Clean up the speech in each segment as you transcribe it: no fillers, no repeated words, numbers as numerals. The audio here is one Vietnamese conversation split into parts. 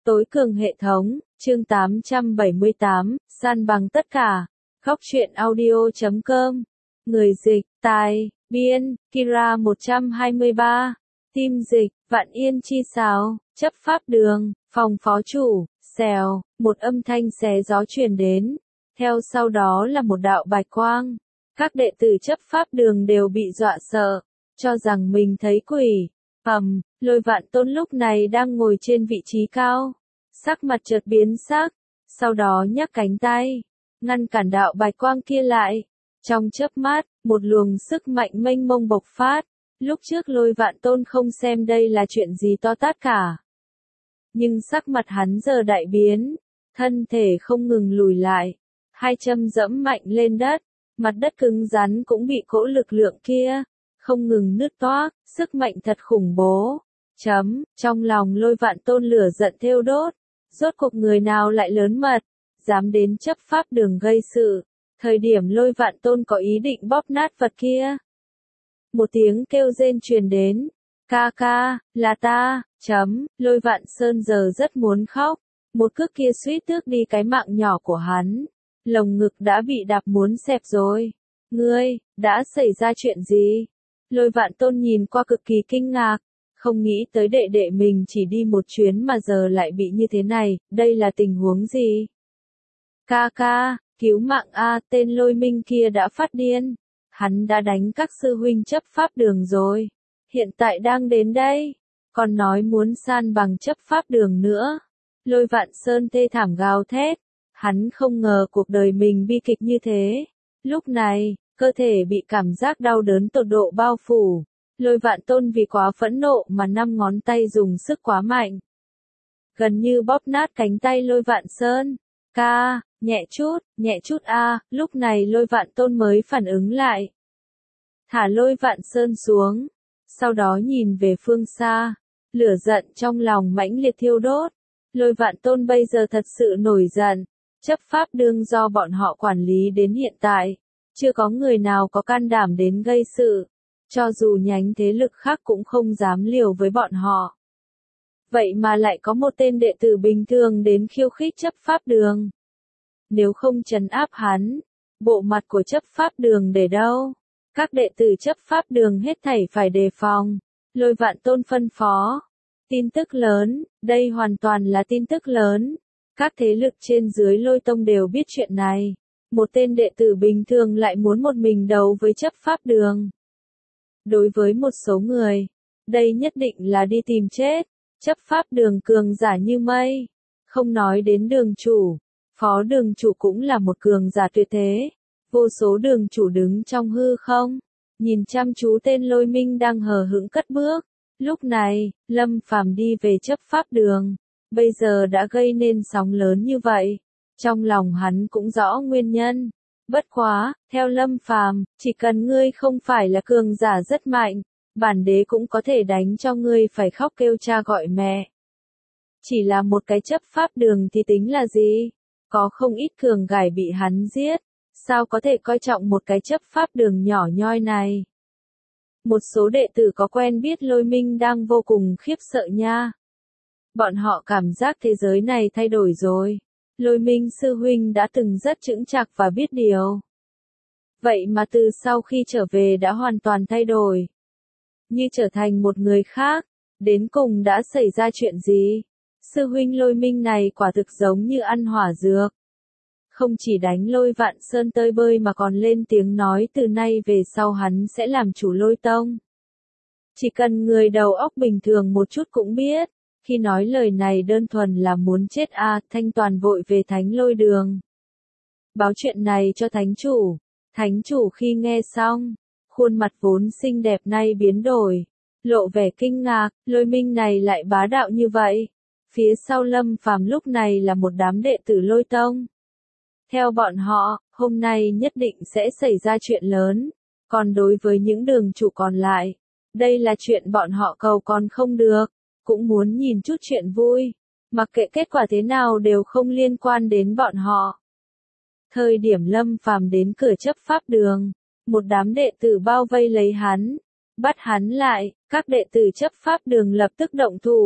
Tối cường hệ thống, chương 878, san bằng tất cả. Góc truyện audio.com. Người dịch, tài, biên, Kira 123. Team dịch, Vạn Yên chi sáo, chấp pháp đường, phòng phó chủ, xèo, một âm thanh xé gió truyền đến. Theo sau đó là một đạo bạch quang. Các đệ tử chấp pháp đường đều bị dọa sợ, cho rằng mình thấy quỷ. Lôi Vạn Tôn lúc này đang ngồi trên vị trí cao, sắc mặt chợt biến sắc, sau đó nhấc cánh tay, ngăn cản đạo bạch quang kia lại. Trong chớp mắt, một luồng sức mạnh mênh mông bộc phát. Lúc trước Lôi Vạn Tôn không xem đây là chuyện gì to tát cả, nhưng sắc mặt hắn giờ đại biến, thân thể không ngừng lùi lại, hai chân dẫm mạnh lên đất, mặt đất cứng rắn cũng bị cỗ lực lượng kia không ngừng nứt toác, sức mạnh thật khủng bố. Trong lòng Lôi Vạn Tôn lửa giận thiêu đốt, rốt cuộc người nào lại lớn mật, dám đến chấp pháp đường gây sự. Thời điểm Lôi Vạn Tôn có ý định bóp nát vật kia, một tiếng kêu rên truyền đến, ca ca, là ta. Lôi Vạn Sơn giờ rất muốn khóc, một cước kia suýt tước đi cái mạng nhỏ của hắn, lồng ngực đã bị đạp muốn xẹp rồi. Ngươi, đã xảy ra chuyện gì? Lôi Vạn Tôn nhìn qua cực kỳ kinh ngạc, không nghĩ tới đệ đệ mình chỉ đi một chuyến mà giờ lại bị như thế này, đây là tình huống gì? Ca ca, cứu mạng a, tên Lôi Minh kia đã phát điên, hắn đã đánh các sư huynh chấp pháp đường rồi, hiện tại đang đến đây, còn nói muốn san bằng chấp pháp đường nữa. Lôi Vạn Sơn thê thảm gào thét, hắn không ngờ cuộc đời mình bi kịch như thế. Lúc này, cơ thể bị cảm giác đau đớn tột độ bao phủ. Lôi Vạn Tôn vì quá phẫn nộ mà 5 ngón tay dùng sức quá mạnh, gần như bóp nát cánh tay Lôi Vạn Sơn. Ca, nhẹ chút a. Lúc này Lôi Vạn Tôn mới phản ứng lại, thả Lôi Vạn Sơn xuống, sau đó nhìn về phương xa, lửa giận trong lòng mãnh liệt thiêu đốt. Lôi Vạn Tôn bây giờ thật sự nổi giận, chấp pháp đường do bọn họ quản lý đến hiện tại, chưa có người nào có can đảm đến gây sự, cho dù nhánh thế lực khác cũng không dám liều với bọn họ. Vậy mà lại có một tên đệ tử bình thường đến khiêu khích chấp pháp đường. Nếu không trấn áp hắn, bộ mặt của chấp pháp đường để đâu? Các đệ tử chấp pháp đường hết thảy phải đề phòng. Lôi Vạn Tôn phân phó. Tin tức lớn, đây hoàn toàn là tin tức lớn. Các thế lực trên dưới Lôi Tông đều biết chuyện này. Một tên đệ tử bình thường lại muốn một mình đấu với chấp pháp đường. Đối với một số người, đây nhất định là đi tìm chết. Chấp pháp đường cường giả như mây. Không nói đến đường chủ, phó đường chủ cũng là một cường giả tuyệt thế. Vô số đường chủ đứng trong hư không, nhìn chăm chú tên Lôi Minh đang hờ hững cất bước. Lúc này, Lâm Phàm đi về chấp pháp đường, bây giờ đã gây nên sóng lớn như vậy. Trong lòng hắn cũng rõ nguyên nhân. Bất quá, theo Lâm Phàm, chỉ cần ngươi không phải là cường giả rất mạnh, bản đế cũng có thể đánh cho ngươi phải khóc kêu cha gọi mẹ. Chỉ là một cái chấp pháp đường thì tính là gì? Có không ít cường gải bị hắn giết, sao có thể coi trọng một cái chấp pháp đường nhỏ nhoi này? Một số đệ tử có quen biết Lôi Minh đang vô cùng khiếp sợ nha. Bọn họ cảm giác thế giới này thay đổi rồi. Lôi Minh sư huynh đã từng rất chững chạc và biết điều. Vậy mà từ sau khi trở về đã hoàn toàn thay đổi. Như trở thành một người khác. Đến cùng đã xảy ra chuyện gì? Sư huynh Lôi Minh này quả thực giống như ăn hỏa dược. Không chỉ đánh Lôi Vạn Sơn tơi bơi mà còn lên tiếng nói từ nay về sau hắn sẽ làm chủ Lôi Tông. Chỉ cần người đầu óc bình thường một chút cũng biết. Khi nói lời này đơn thuần là muốn chết a. Thanh Toàn vội về Thánh Lôi đường, báo chuyện này cho thánh chủ. Thánh chủ khi nghe xong, khuôn mặt vốn xinh đẹp nay biến đổi, lộ vẻ kinh ngạc. Lôi Minh này lại bá đạo như vậy. Phía sau Lâm Phàm lúc này là một đám đệ tử Lôi Tông. Theo bọn họ, hôm nay nhất định sẽ xảy ra chuyện lớn. Còn đối với những đường chủ còn lại, đây là chuyện bọn họ cầu còn không được. Cũng muốn nhìn chút chuyện vui, mặc kệ kết quả thế nào đều không liên quan đến bọn họ. Thời điểm Lâm Phàm đến cửa chấp pháp đường, một đám đệ tử bao vây lấy hắn, bắt hắn lại. Các đệ tử chấp pháp đường lập tức động thủ,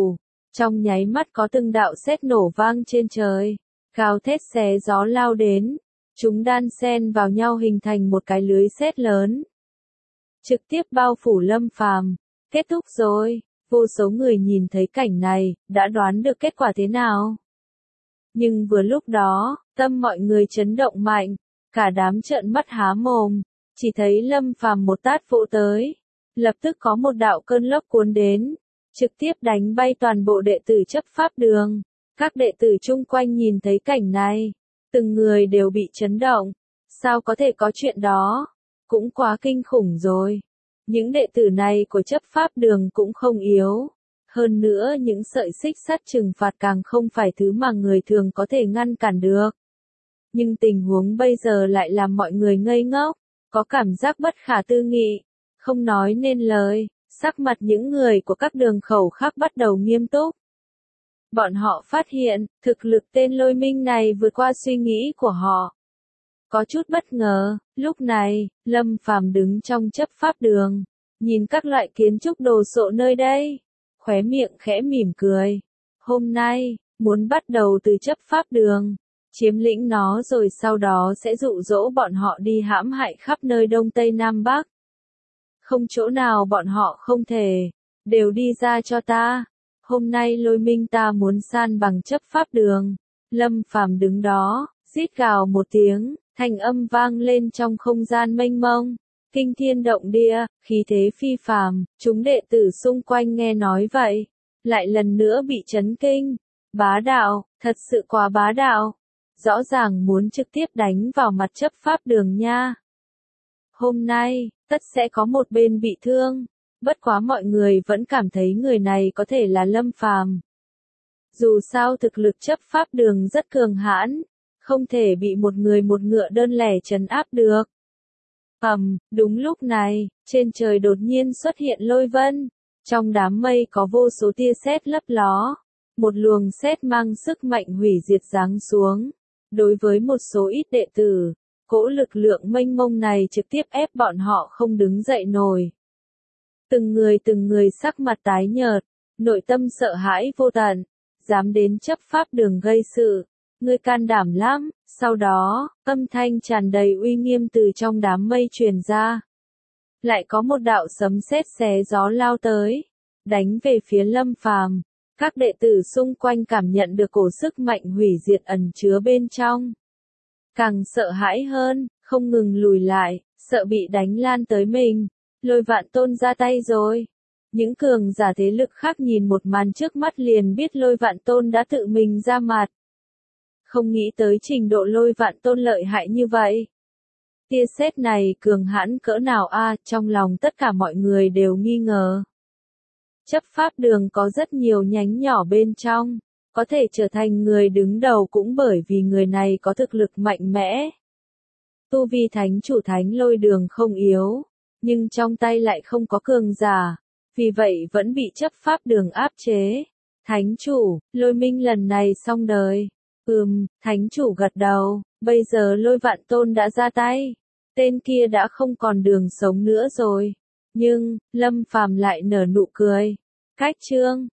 Trong nháy mắt có từng đạo sét nổ vang trên trời, gào thét xé gió lao đến, chúng đan xen vào nhau hình thành một cái lưới sét lớn, trực tiếp bao phủ Lâm Phàm. Kết thúc rồi, vô số người nhìn thấy cảnh này, đã đoán được kết quả thế nào. Nhưng vừa lúc đó, tâm mọi người chấn động mạnh, cả đám trợn mắt há mồm, chỉ thấy Lâm Phàm một tát vỗ tới, lập tức có một đạo cơn lốc cuốn đến, trực tiếp đánh bay toàn bộ đệ tử chấp pháp đường. Các đệ tử chung quanh nhìn thấy cảnh này, từng người đều bị chấn động, sao có thể có chuyện đó, cũng quá kinh khủng rồi. Những đệ tử này của chấp pháp đường cũng không yếu. Hơn nữa những sợi xích sắt trừng phạt càng không phải thứ mà người thường có thể ngăn cản được. Nhưng tình huống bây giờ lại làm mọi người ngây ngốc, có cảm giác bất khả tư nghị, không nói nên lời, sắc mặt những người của các đường khẩu khác bắt đầu nghiêm túc. Bọn họ phát hiện, thực lực tên Lôi Minh này vượt qua suy nghĩ của họ. Có chút bất ngờ, lúc này, Lâm Phàm đứng trong chấp pháp đường, nhìn các loại kiến trúc đồ sộ nơi đây, khóe miệng khẽ mỉm cười. Hôm nay, muốn bắt đầu từ chấp pháp đường, chiếm lĩnh nó rồi sau đó sẽ dụ dỗ bọn họ đi hãm hại khắp nơi Đông Tây Nam Bắc. Không chỗ nào bọn họ không thể, đều đi ra cho ta. Hôm nay Lôi Minh ta muốn san bằng chấp pháp đường. Lâm Phàm đứng đó, rít gào một tiếng, thanh âm vang lên trong không gian mênh mông, kinh thiên động địa, khí thế phi phàm. Chúng đệ tử xung quanh nghe nói vậy, lại lần nữa bị chấn kinh. Bá đạo, thật sự quá bá đạo. Rõ ràng muốn trực tiếp đánh vào mặt chấp pháp đường nha. Hôm nay, tất sẽ có một bên bị thương. Bất quá mọi người vẫn cảm thấy người này có thể là Lâm Phàm. Dù sao thực lực chấp pháp đường rất cường hãn, không thể bị một người một ngựa đơn lẻ trấn áp được. Đúng lúc này, trên trời đột nhiên xuất hiện lôi vân, trong đám mây có vô số tia sét lấp ló, một luồng sét mang sức mạnh hủy diệt giáng xuống. Đối với một số ít đệ tử, cỗ lực lượng mênh mông này trực tiếp ép bọn họ không đứng dậy nổi. Từng người sắc mặt tái nhợt, nội tâm sợ hãi vô tận, dám đến chấp pháp đường gây sự, ngươi can đảm lắm. Sau đó, âm thanh tràn đầy uy nghiêm từ trong đám mây truyền ra. Lại có một đạo sấm sét xé gió lao tới, đánh về phía Lâm Phàm. Các đệ tử xung quanh cảm nhận được cổ sức mạnh hủy diệt ẩn chứa bên trong. Càng sợ hãi hơn, không ngừng lùi lại, sợ bị đánh lan tới mình. Lôi Vạn Tôn ra tay rồi. Những cường giả thế lực khác nhìn một màn trước mắt liền biết Lôi Vạn Tôn đã tự mình ra mặt. Không nghĩ tới trình độ Lôi Vạn Tôn lợi hại như vậy. Tia sét này cường hãn cỡ nào a, trong lòng tất cả mọi người đều nghi ngờ. Chấp pháp đường có rất nhiều nhánh nhỏ bên trong, có thể trở thành người đứng đầu cũng bởi vì người này có thực lực mạnh mẽ. Tu vi thánh chủ Thánh Lôi đường không yếu, nhưng trong tay lại không có cường giả, vì vậy vẫn bị chấp pháp đường áp chế. Thánh chủ, Lôi Minh lần này xong đời. Thánh chủ gật đầu, bây giờ Lôi Vạn Tôn đã ra tay, tên kia đã không còn đường sống nữa rồi. Nhưng, Lâm Phàm lại nở nụ cười. Cách chương